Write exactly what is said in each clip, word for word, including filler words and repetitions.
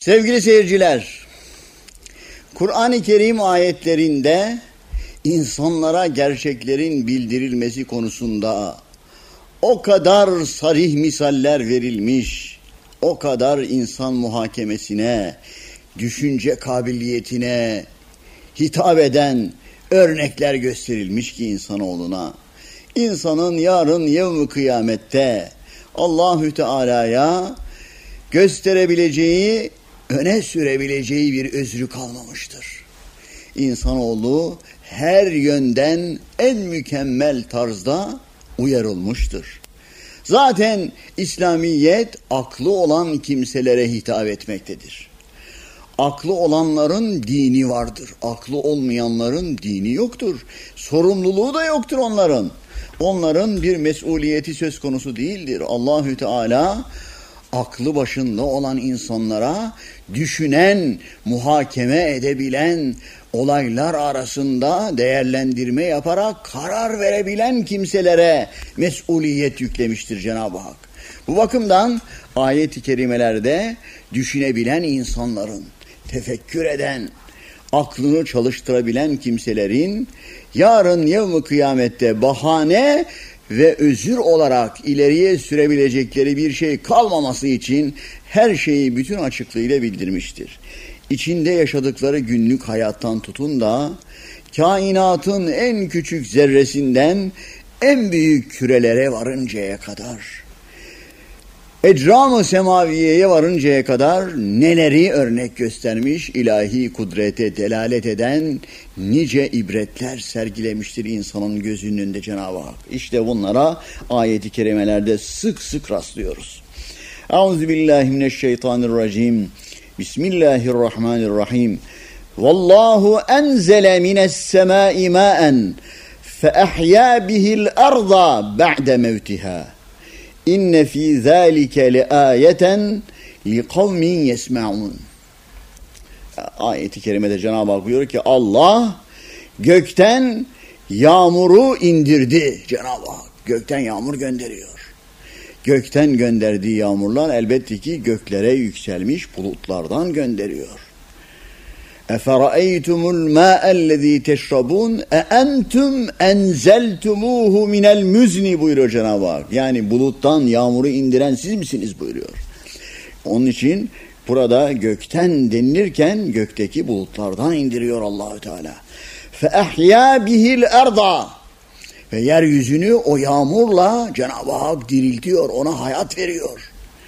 Sevgili seyirciler, Kur'an-ı Kerim ayetlerinde insanlara gerçeklerin bildirilmesi konusunda o kadar sarih misaller verilmiş, o kadar insan muhakemesine, düşünce kabiliyetine hitap eden örnekler gösterilmiş ki insanoğluna. İnsanın yarın yevm-i kıyamette Allahü Teala'ya gösterebileceği, öne sürebileceği bir özrü kalmamıştır. İnsanoğlu her yönden en mükemmel tarzda uyarılmıştır. Zaten İslamiyet aklı olan kimselere hitap etmektedir. Aklı olanların dini vardır. Aklı olmayanların dini yoktur. Sorumluluğu da yoktur onların. Onların bir mesuliyeti söz konusu değildir. Allahü Teala aklı başında olan insanlara düşünen, muhakeme edebilen, olaylar arasında değerlendirme yaparak karar verebilen kimselere mesuliyet yüklemiştir Cenab-ı Hak. Bu bakımdan ayet-i kerimelerde düşünebilen insanların, tefekkür eden, aklını çalıştırabilen kimselerin yarın yevm-i kıyamette bahane ve özür olarak ileriye sürebilecekleri bir şey kalmaması için her şeyi bütün açıklığıyla bildirmiştir. İçinde yaşadıkları günlük hayattan tutun da kainatın en küçük zerresinden en büyük kürelere varıncaya kadar, ecram-ı semaviyeye varıncaya kadar neleri örnek göstermiş, ilahi kudrete delalet eden nice ibretler sergilemiştir insanın gözünün önünde Cenab-ı Hak. İşte bunlara ayet-i kerimelerde sık sık rastlıyoruz. Euzubillahimineşşeytanirracim. Bismillahirrahmanirrahim. Vallahu enzele mine's-semâi mâen fe ahyâ bihil arda ba'de mevtiha. İnne fî zâlike leâyeten li kavmin yesma'un. Ayet-i kerimede Cenab-ı Hak buyuruyor ki Allah gökten yağmuru indirdi. Cenab-ı Hak gökten yağmur gönderiyor. Gökten gönderdiği yağmurlar elbette ki göklere yükselmiş bulutlardan gönderiyor. Efera'eytumul mâ'ellezî teşrabûn e entum enzeltumûhu minel müzni buyuruyor Cenab-ı Hak. Yani buluttan yağmuru indiren siz misiniz buyuruyor. Onun için burada gökten denilirken gökteki bulutlardan indiriyor Allahü Teala. Fe ahyâ bihil erda. Ve yeryüzünü o yağmurla Cenab-ı Hak diriltiyor, ona hayat veriyor.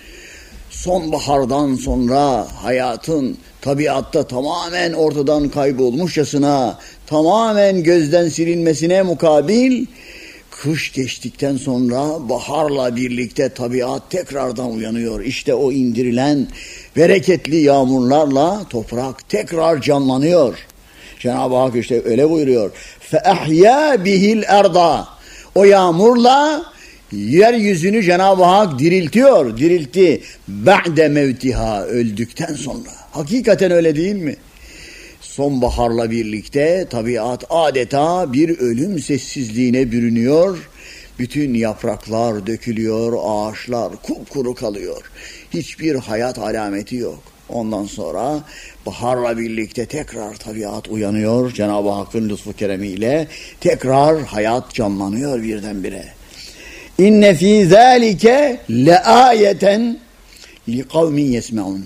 Sonbahardan sonra hayatın tabiatta tamamen ortadan kaybolmuşçasına, tamamen gözden silinmesine mukabil, kış geçtikten sonra baharla birlikte tabiat tekrardan uyanıyor. İşte o indirilen bereketli yağmurlarla toprak tekrar canlanıyor. Cenab-ı Hak işte öyle buyuruyor. فَاَحْيَا بِهِ الْاَرْضَ. O yağmurla yeryüzünü Cenab-ı Hak diriltiyor, diriltti. Ba'de mevtiha, öldükten sonra. Hakikaten öyle değil mi? Sonbaharla birlikte tabiat adeta bir ölüm sessizliğine bürünüyor. Bütün yapraklar dökülüyor, ağaçlar kupkuru kalıyor. Hiçbir hayat alameti yok. Ondan sonra baharla birlikte tekrar tabiat uyanıyor. Cenab-ı Hakk'ın lütfu keremiyle tekrar hayat canlanıyor birdenbire. İnne fî zâlike leâyeten li kavmin yesme'un.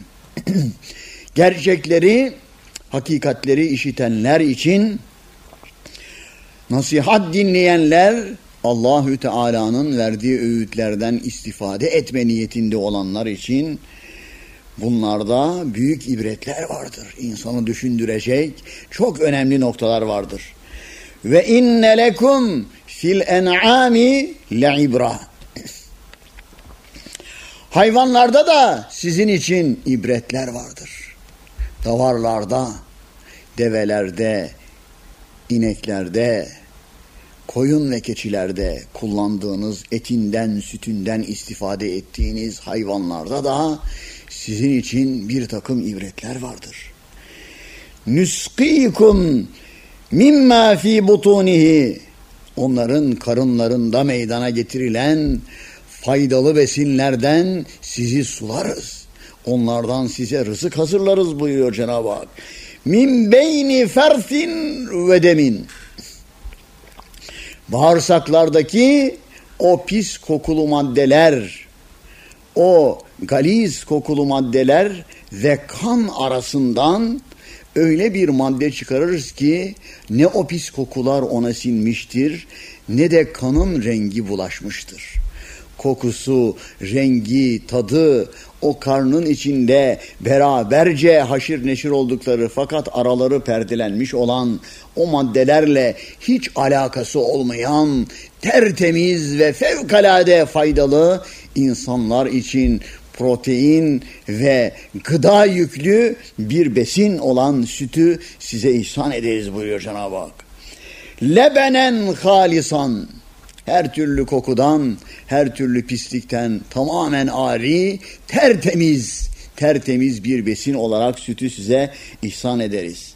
Gerçekleri, hakikatleri işitenler için, nasihat dinleyenler, Allahü Teala'nın verdiği öğütlerden istifade etme niyetinde olanlar için bunlarda büyük ibretler vardır. İnsanı düşündürecek çok önemli noktalar vardır. Ve inne lekum fil en'ami le'ibra. Hayvanlarda da sizin için ibretler vardır. Davarlarda, develerde, ineklerde, koyun ve keçilerde kullandığınız etinden, sütünden istifade ettiğiniz hayvanlarda da sizin için bir takım ibretler vardır. Nusqikum mimma fi butunihi. Onların karınlarında meydana getirilen faydalı besinlerden sizi sularız. Onlardan size rızık hazırlarız buyuruyor Cenab-ı Hak. Min beyni fersin ve demin. Bağırsaklardaki o pis kokulu maddeler, o galiz kokulu maddeler ve kan arasından öyle bir madde çıkarırız ki ne o pis kokular ona sinmiştir ne de kanın rengi bulaşmıştır. Kokusu, rengi, tadı o karnın içinde beraberce haşir neşir oldukları fakat araları perdelenmiş olan o maddelerle hiç alakası olmayan tertemiz ve fevkalade faydalı insanlar için protein ve gıda yüklü bir besin olan sütü size ihsan ederiz buyuruyor Cenab-ı Hak. Lebenen halisan, her türlü kokudan, her türlü pislikten tamamen ari, tertemiz, tertemiz bir besin olarak sütü size ihsan ederiz.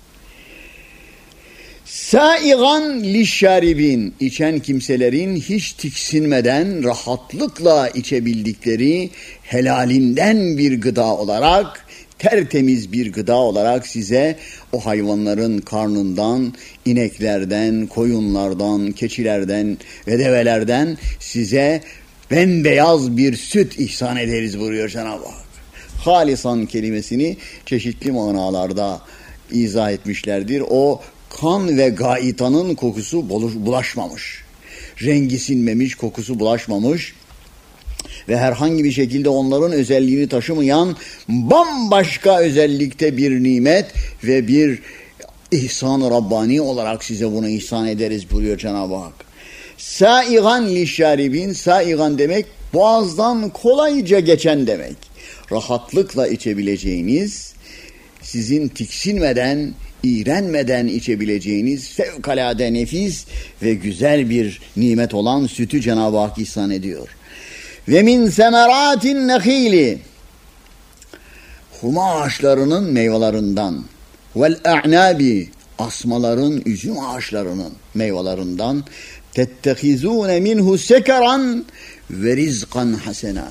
Saigan lişşaribin, içen kimselerin hiç tiksinmeden rahatlıkla içebildikleri helalinden bir gıda olarak, tertemiz bir gıda olarak size o hayvanların karnından, ineklerden, koyunlardan, keçilerden ve develerden size bembeyaz bir süt ihsan ederiz buyuruyor Cenab-ı Hak. Halisan kelimesini çeşitli manalarda izah etmişlerdir. O kan ve gaitanın kokusu bulaşmamış, rengi sinmemiş, kokusu bulaşmamış ve herhangi bir şekilde onların özelliğini taşımayan bambaşka özellikte bir nimet ve bir ihsan-ı Rabbani olarak size bunu ihsan ederiz buyuruyor Cenab-ı Hak. Saigan lişşaribin, saigan demek boğazdan kolayca geçen demek. Rahatlıkla içebileceğiniz, sizin tiksinmeden, iğrenmeden içebileceğiniz fevkalade nefis ve güzel bir nimet olan sütü Cenab-ı Hak ihsan ediyor. Ve min semeratin nehili, huma ağaçlarının meyvelerinden, vel a'nabi, asmaların, üzüm ağaçlarının meyvelerinden, tettehizune minhu sekeran ve rizkan hasena,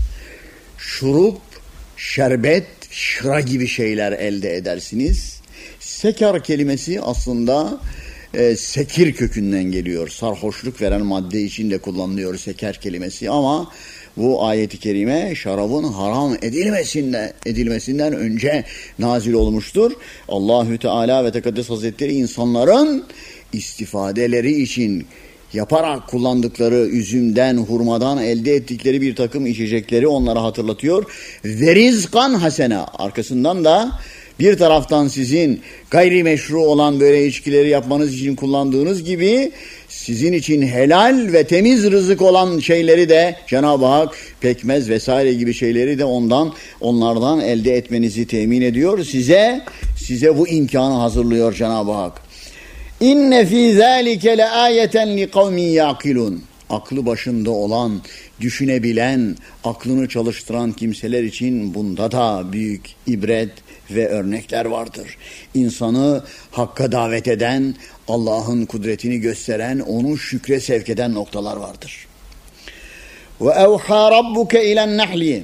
şurup, şerbet, şıra gibi şeyler elde edersiniz. Sekar kelimesi aslında e, sekir kökünden geliyor. Sarhoşluk veren madde için de kullanılıyor seker kelimesi ama bu ayet-i kerime şarabın haram edilmesinden, edilmesinden önce nazil olmuştur. Allahü Teala ve Tekaddes Hazretleri insanların istifadeleri için yaparak kullandıkları üzümden, hurmadan elde ettikleri bir takım içecekleri onlara hatırlatıyor. Ve rizkan hasena, arkasından da bir taraftan sizin gayrimeşru olan böyle içkileri yapmanız için kullandığınız gibi sizin için helal ve temiz rızık olan şeyleri de Cenab-ı Hak pekmez vesaire gibi şeyleri de ondan onlardan elde etmenizi temin ediyor. Size size bu imkanı hazırlıyor Cenab-ı Hak. İnne fî zâlike le âyeten li kavmin yâkilûn. Aklı başında olan, düşünebilen, aklını çalıştıran kimseler için bunda da büyük ibret ve örnekler vardır. İnsanı hakka davet eden, Allah'ın kudretini gösteren, onu şükre sevk eden noktalar vardır. Ve evhâ rabbuke ilen nehli.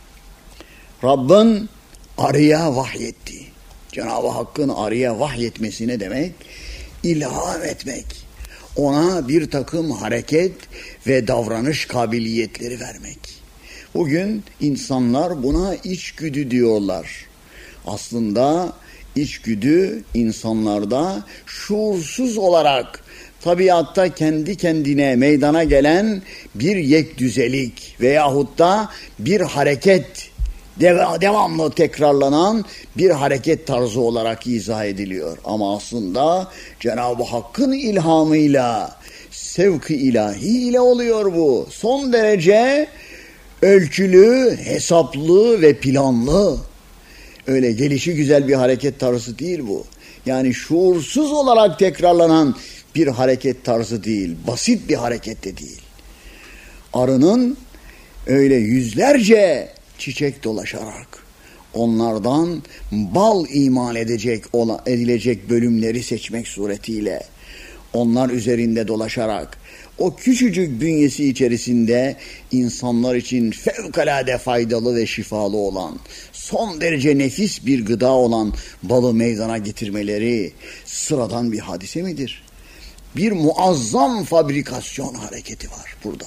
Rabbin arıya vahyetti. Cenab-ı Hakk'ın arıya vahyetmesi ne demek? İlham etmek. Ona bir takım hareket ve davranış kabiliyetleri vermek. Bugün insanlar buna içgüdü diyorlar. Aslında içgüdü insanlarda şuursuz olarak tabiatta kendi kendine meydana gelen bir yekdüzelik veyahut da bir hareket, devamlı tekrarlanan bir hareket tarzı olarak izah ediliyor. Ama aslında Cenab-ı Hakk'ın ilhamıyla, sevk-i ilahi ile oluyor bu. Son derece ölçülü, hesaplı ve planlı. Öyle gelişi güzel bir hareket tarzı değil bu. Yani şuursuz olarak tekrarlanan bir hareket tarzı değil. Basit bir hareket de değil. Arının öyle yüzlerce çiçek dolaşarak onlardan bal imal edecek edilecek bölümleri seçmek suretiyle onlar üzerinde dolaşarak o küçücük bünyesi içerisinde insanlar için fevkalade faydalı ve şifalı olan, son derece nefis bir gıda olan balı meydana getirmeleri sıradan bir hadise midir? Bir muazzam fabrikasyon hareketi var burada.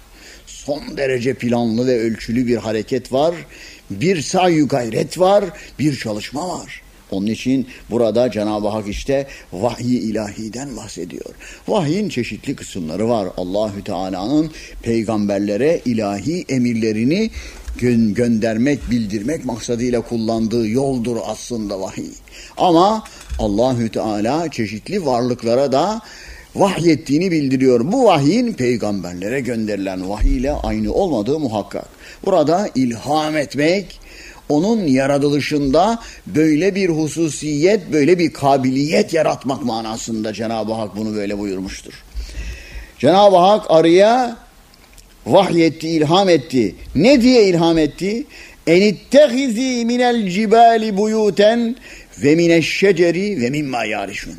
Son derece planlı ve ölçülü bir hareket var, bir sa'i gayret var, bir çalışma var. Onun için burada Cenab-ı Hak işte vahiy-i ilahiden bahsediyor. Vahyin çeşitli kısımları var. Allahü Teala'nın peygamberlere ilahi emirlerini gö- göndermek, bildirmek maksadıyla kullandığı yoldur aslında vahiy. Ama Allahü Teala çeşitli varlıklara da vahyettiğini bildiriyor. Bu vahyin peygamberlere gönderilen vahiy ile aynı olmadığı muhakkak. Burada ilham etmek, onun yaratılışında böyle bir hususiyet, böyle bir kabiliyet yaratmak manasında Cenab-ı Hak bunu böyle buyurmuştur. Cenab-ı Hak arıya vahyetti, ilham etti. Ne diye ilham etti? Enittehizi minel cibali buyuten ve mineşşeceri ve mimma yarişun.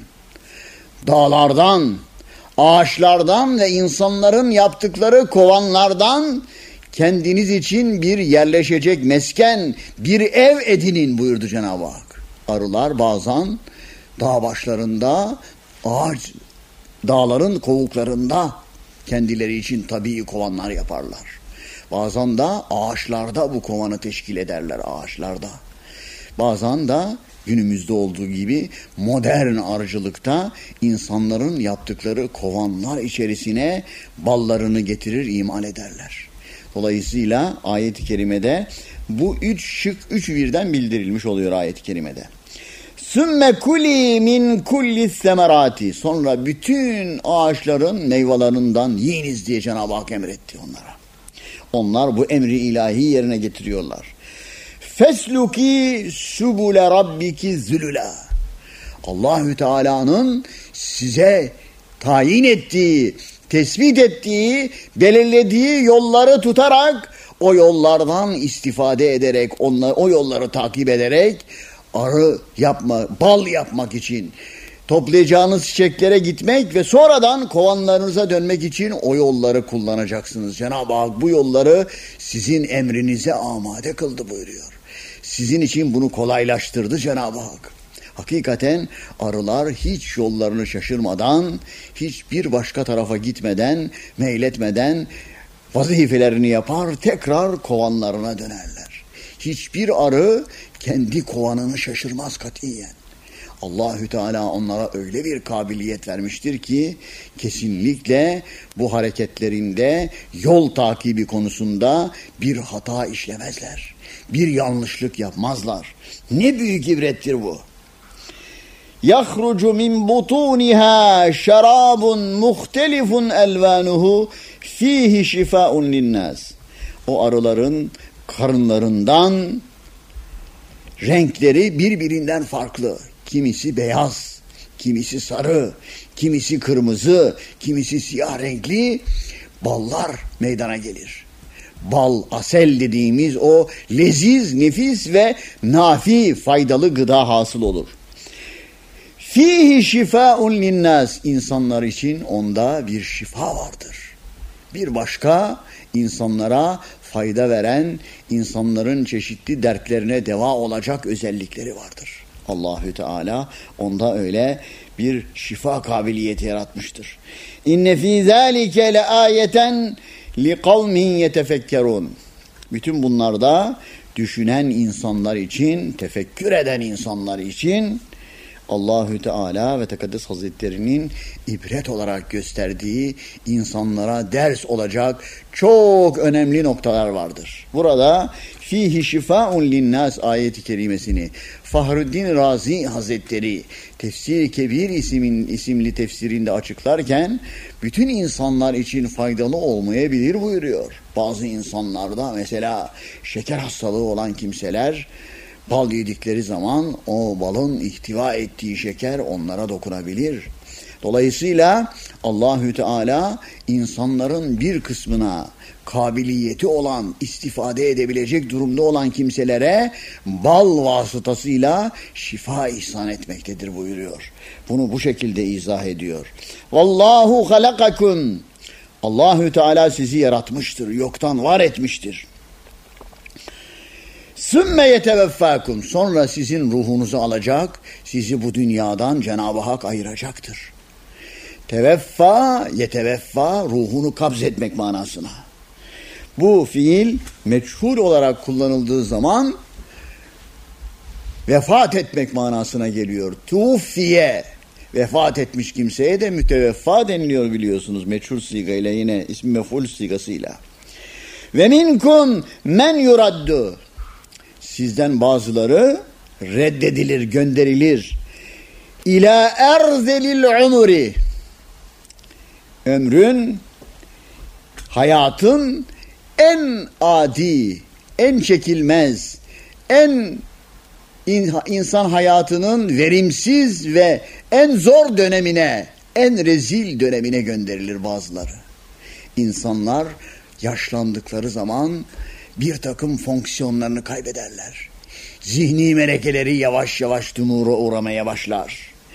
Dağlardan, ağaçlardan ve insanların yaptıkları kovanlardan kendiniz için bir yerleşecek mesken, bir ev edinin buyurdu Cenab-ı Hak. Arılar bazen dağ başlarında, ağaç, dağların kovuklarında kendileri için tabii kovanlar yaparlar. Bazen de ağaçlarda bu kovanı teşkil ederler, ağaçlarda. Bazen de günümüzde olduğu gibi modern arıcılıkta insanların yaptıkları kovanlar içerisine ballarını getirir, imal ederler. Dolayısıyla ayet-i kerimede bu üç şık, üç birden bildirilmiş oluyor ayet-i kerimede. Sümme kuli min kulli semerati. Sonra bütün ağaçların meyvelerinden yiyiniz diye Cenab-ı Hak emretti onlara. Onlar bu emri ilahi yerine getiriyorlar. Fesluki subule rabbiki zülüla. Allahü Teala'nın size tayin ettiği, tespit ettiği, belirlediği yolları tutarak, o yollardan istifade ederek, onlar, o yolları takip ederek arı yapma, bal yapmak için, toplayacağınız çiçeklere gitmek ve sonradan kovanlarınıza dönmek için o yolları kullanacaksınız. Cenab-ı Hak bu yolları sizin emrinize amade kıldı buyuruyor. Sizin için bunu kolaylaştırdı Cenab-ı Hak. Hakikaten arılar hiç yollarını şaşırmadan, hiçbir başka tarafa gitmeden, meyletmeden vazifelerini yapar, tekrar kovanlarına dönerler. Hiçbir arı kendi kovanını şaşırmaz katiyen. Allahü Teala onlara öyle bir kabiliyet vermiştir ki kesinlikle bu hareketlerinde yol takibi konusunda bir hata işlemezler. Bir yanlışlık yapmazlar. Ne büyük ibrettir bu. يَخْرُجُ مِنْ بُطُونِهَا شَرَابٌ مُخْتَلِفٌ أَلْوَانُهُ فِيهِ شِفَاءٌ لِلنَّاسِ. O arıların karınlarından renkleri birbirinden farklı. Kimisi beyaz, kimisi sarı, kimisi kırmızı, kimisi siyah renkli ballar meydana gelir. Bal, asel dediğimiz o leziz, nefis ve nafi faydalı gıda hasıl olur. Fihi şifaun linnas. İnsanlar için onda bir şifa vardır. Bir başka insanlara fayda veren, insanların çeşitli dertlerine deva olacak özellikleri vardır. Allahü Teala onda öyle bir şifa kabiliyeti yaratmıştır. İnne fî zâlike le âyeten li kavmin yetefekkerûn. Bütün bunlarda düşünen insanlar için, tefekkür eden insanlar için Allahü Teala ve Tekaddes Hazretleri'nin ibret olarak gösterdiği, insanlara ders olacak çok önemli noktalar vardır. Burada fihi şifaun linnas ayeti kerimesini Fahruddin Razi Hazretleri Tefsir-i Kebir ismin, isimli tefsirinde açıklarken bütün insanlar için faydalı olmayabilir buyuruyor. Bazı insanlarda mesela şeker hastalığı olan kimseler bal yedikleri zaman o balın ihtiva ettiği şeker onlara dokunabilir. Dolayısıyla Allahü Teala insanların bir kısmına kabiliyeti olan, istifade edebilecek durumda olan kimselere bal vasıtasıyla şifa ihsan etmektedir buyuruyor. Bunu bu şekilde izah ediyor. Vallahu halakakum. Allahü Teala sizi yaratmıştır, yoktan var etmiştir. Sümme yeteveffakum. Sonra sizin ruhunuzu alacak, sizi bu dünyadan Cenab-ı Hak ayıracaktır. Teveffa, yeteveffa, ruhunu kabz etmek manasına. Bu fiil meçhul olarak kullanıldığı zaman vefat etmek manasına geliyor. Tufiye, vefat etmiş kimseye de müteveffa deniliyor biliyorsunuz. Meçhul sigayla, yine ismi mef'ul sigasıyla. Ve minkum men yuraddu. Sizden bazıları reddedilir, gönderilir. İlâ erzelil umuri. Ömrün, hayatın en adi, en çekilmez, en insan hayatının verimsiz ve en zor dönemine, en rezil dönemine gönderilir bazıları. İnsanlar yaşlandıkları zaman bir takım fonksiyonlarını kaybederler. Zihni melekeleri yavaş yavaş dumura uğramaya başlar.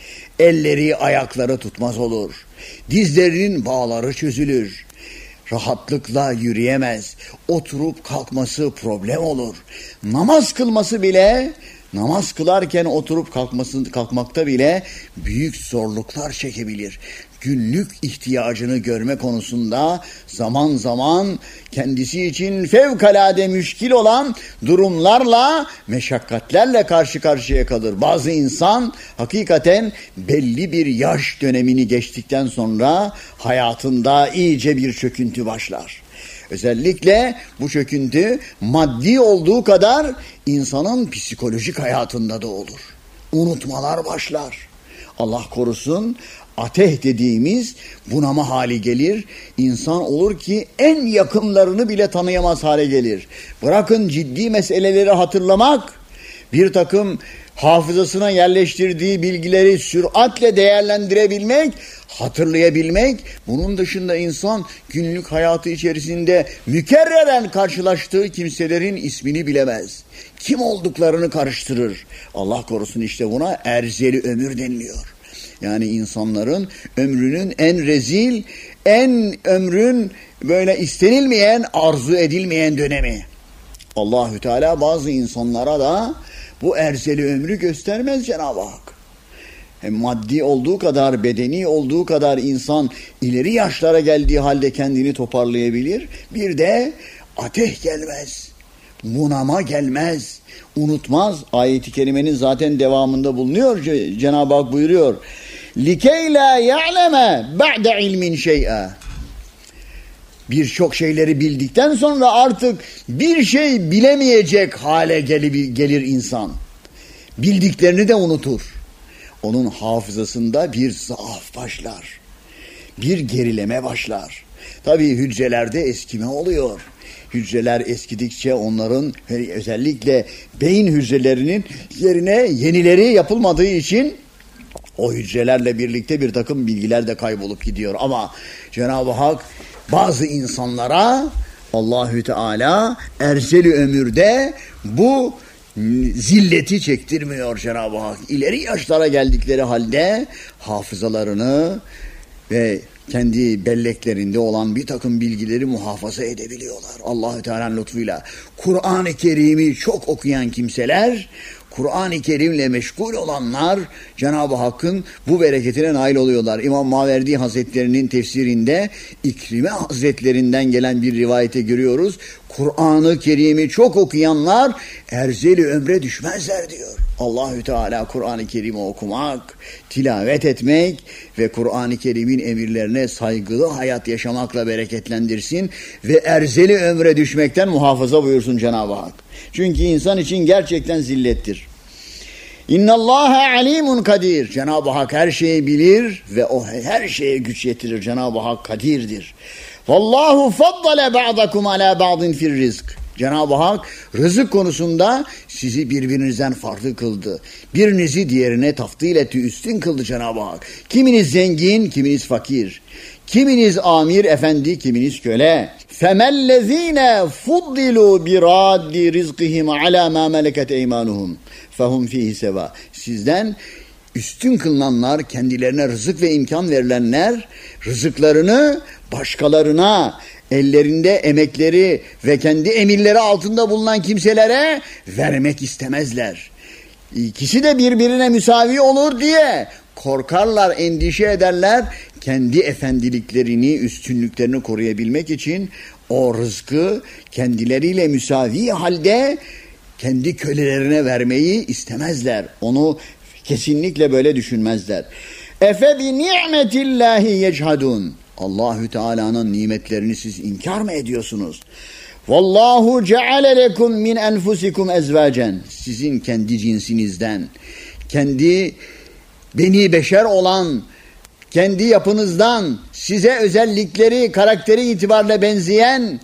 Elleri, ayakları tutmaz olur. Dizlerinin bağları çözülür. Rahatlıkla yürüyemez. Oturup kalkması problem olur. Namaz kılması bile, namaz kılarken oturup kalkması, kalkmakta bile büyük zorluklar çekebilir. Günlük ihtiyacını görme konusunda zaman zaman kendisi için fevkalade müşkil olan durumlarla, meşakkatlerle karşı karşıya kalır. Bazı insan hakikaten belli bir yaş dönemini geçtikten sonra hayatında iyice bir çöküntü başlar. Özellikle bu çöküntü maddi olduğu kadar insanın psikolojik hayatında da olur. Unutmalar başlar. Allah korusun, ateh dediğimiz bunama hali gelir. İnsan olur ki en yakınlarını bile tanıyamaz hale gelir. Bırakın ciddi meseleleri hatırlamak, bir takım hafızasına yerleştirdiği bilgileri süratle değerlendirebilmek, hatırlayabilmek, bunun dışında insan günlük hayatı içerisinde mükerreren karşılaştığı kimselerin ismini bilemez. Kim olduklarını karıştırır. Allah korusun, işte buna erzeli ömür deniliyor. Yani insanların ömrünün en rezil, en ömrün böyle istenilmeyen, arzu edilmeyen dönemi. Allahü Teala bazı insanlara da bu erzeli ömrü göstermez Cenab-ı Hak. Hem maddi olduğu kadar, bedeni olduğu kadar insan ileri yaşlara geldiği halde kendini toparlayabilir. Bir de ateh gelmez, bunama gelmez, unutmaz. Ayet-i kerimenin zaten devamında bulunuyor. Cenab-ı Hak buyuruyor. لِكَيْ لَا يَعْلَمَ بَعْدَ عِلْمٍ شَيْئًا. Birçok şeyleri bildikten sonra artık bir şey bilemeyecek hale gelir insan. Bildiklerini de unutur. Onun hafızasında bir zaaf başlar. Bir gerileme başlar. Tabii hücrelerde eskime oluyor. Hücreler eskidikçe onların, özellikle beyin hücrelerinin yerine yenileri yapılmadığı için o hücrelerle birlikte bir takım bilgiler de kaybolup gidiyor. Ama Cenab-ı Hak bazı insanlara, Allahü Teala erzeli ömürde bu zilleti çektirmiyor Cenab-ı Hak. İleri yaşlara geldikleri halde hafızalarını ve kendi belleklerinde olan bir takım bilgileri muhafaza edebiliyorlar. Allahü Teala'nın lütfuyla. Kur'an-ı Kerim'i çok okuyan kimseler, Kur'an-ı Kerim'le meşgul olanlar Cenab-ı Hakk'ın bu bereketine nail oluyorlar. İmam Maverdi Hazretleri'nin tefsirinde İkrime Hazretlerinden gelen bir rivayete görüyoruz. Kur'an-ı Kerim'i çok okuyanlar erzeli ömre düşmezler diyor. Allahü Teala Kur'an-ı Kerim'i okumak, tilavet etmek ve Kur'an-ı Kerim'in emirlerine saygılı hayat yaşamakla bereketlendirsin ve erzeli ömre düşmekten muhafaza buyursun Cenab-ı Hak. Çünkü insan için gerçekten zillettir. İnnallâhe alimun kadir. Cenab-ı Hak her şeyi bilir ve o her şeye güç yetirir. Cenab-ı Hak kadirdir. Vallahu faddale ba'dakum ala ba'din fir rizk. Cenab-ı Hak rızık konusunda sizi birbirinizden farklı kıldı. Birinizi diğerine taftil etti, üstün kıldı Cenab-ı Hak. Kiminiz zengin, kiminiz fakir. Kiminiz amir efendi, kiminiz köle. فَمَلَّذ۪ينَ فُضِّلُوا بِرَادِّ رِزْقِهِمْ عَلَى مَا مَلَكَتْ اَيْمَانُهُمْ فَهُمْ ف۪يهِ سَوَى. Sizden üstün kılınanlar, kendilerine rızık ve imkan verilenler, rızıklarını başkalarına, ellerinde emekleri ve kendi emirleri altında bulunan kimselere vermek istemezler. İkisi de birbirine müsavi olur diye korkarlar, endişe ederler. Kendi efendiliklerini, üstünlüklerini koruyabilmek için o rızkı kendileriyle müsavi halde kendi kölelerine vermeyi istemezler. Onu kesinlikle böyle düşünmezler. Efe bi ni'metillahi yechadun. Allahü Teala'nın nimetlerini siz inkar mı ediyorsunuz? Vallahu ceale lekum min enfusikum ezvacen. Sizin kendi cinsinizden, kendi beni beşer olan, kendi yapınızdan size özellikleri, karakteri itibariyle benzeyen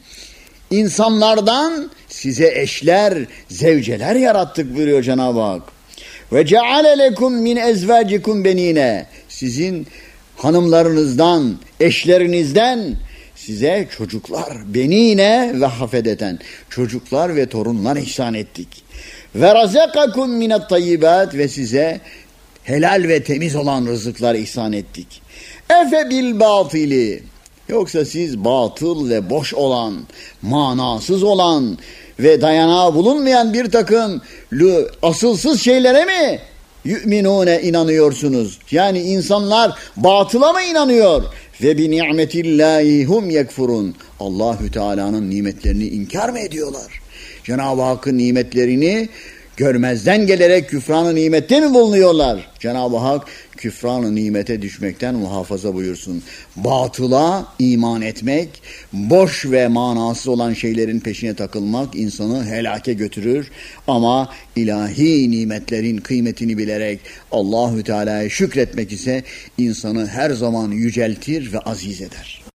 insanlardan size eşler, zevceler yarattık buyuruyor Cenab-ı Hak. Ve ceale lekum min ezvacikum benine. Sizin hanımlarınızdan, eşlerinizden size çocuklar, benine ve hafedeten, çocuklar ve torunlar ihsan ettik. Ve razakakum minet tayyibat, ve size helal ve temiz olan rızıklar ihsan ettik. Efe bil batili, yoksa siz batıl ve boş olan, manasız olan ve dayanağı bulunmayan bir takım asılsız şeylere mi yu'minune inanıyorsunuz? Yani insanlar batıla mı inanıyor? Ve bi ni'metillahi hum yekfurun. Allahü Teala'nın nimetlerini inkar mı ediyorlar? Cenab-ı Hakk'ın nimetlerini görmezden gelerek küfran-ı nimette mi bulunuyorlar? Cenab-ı Hak küfran-ı nimete düşmekten muhafaza buyursun. Batıla iman etmek, boş ve manasız olan şeylerin peşine takılmak insanı helake götürür. Ama ilahi nimetlerin kıymetini bilerek Allahü Teala'ya şükretmek ise insanı her zaman yüceltir ve aziz eder.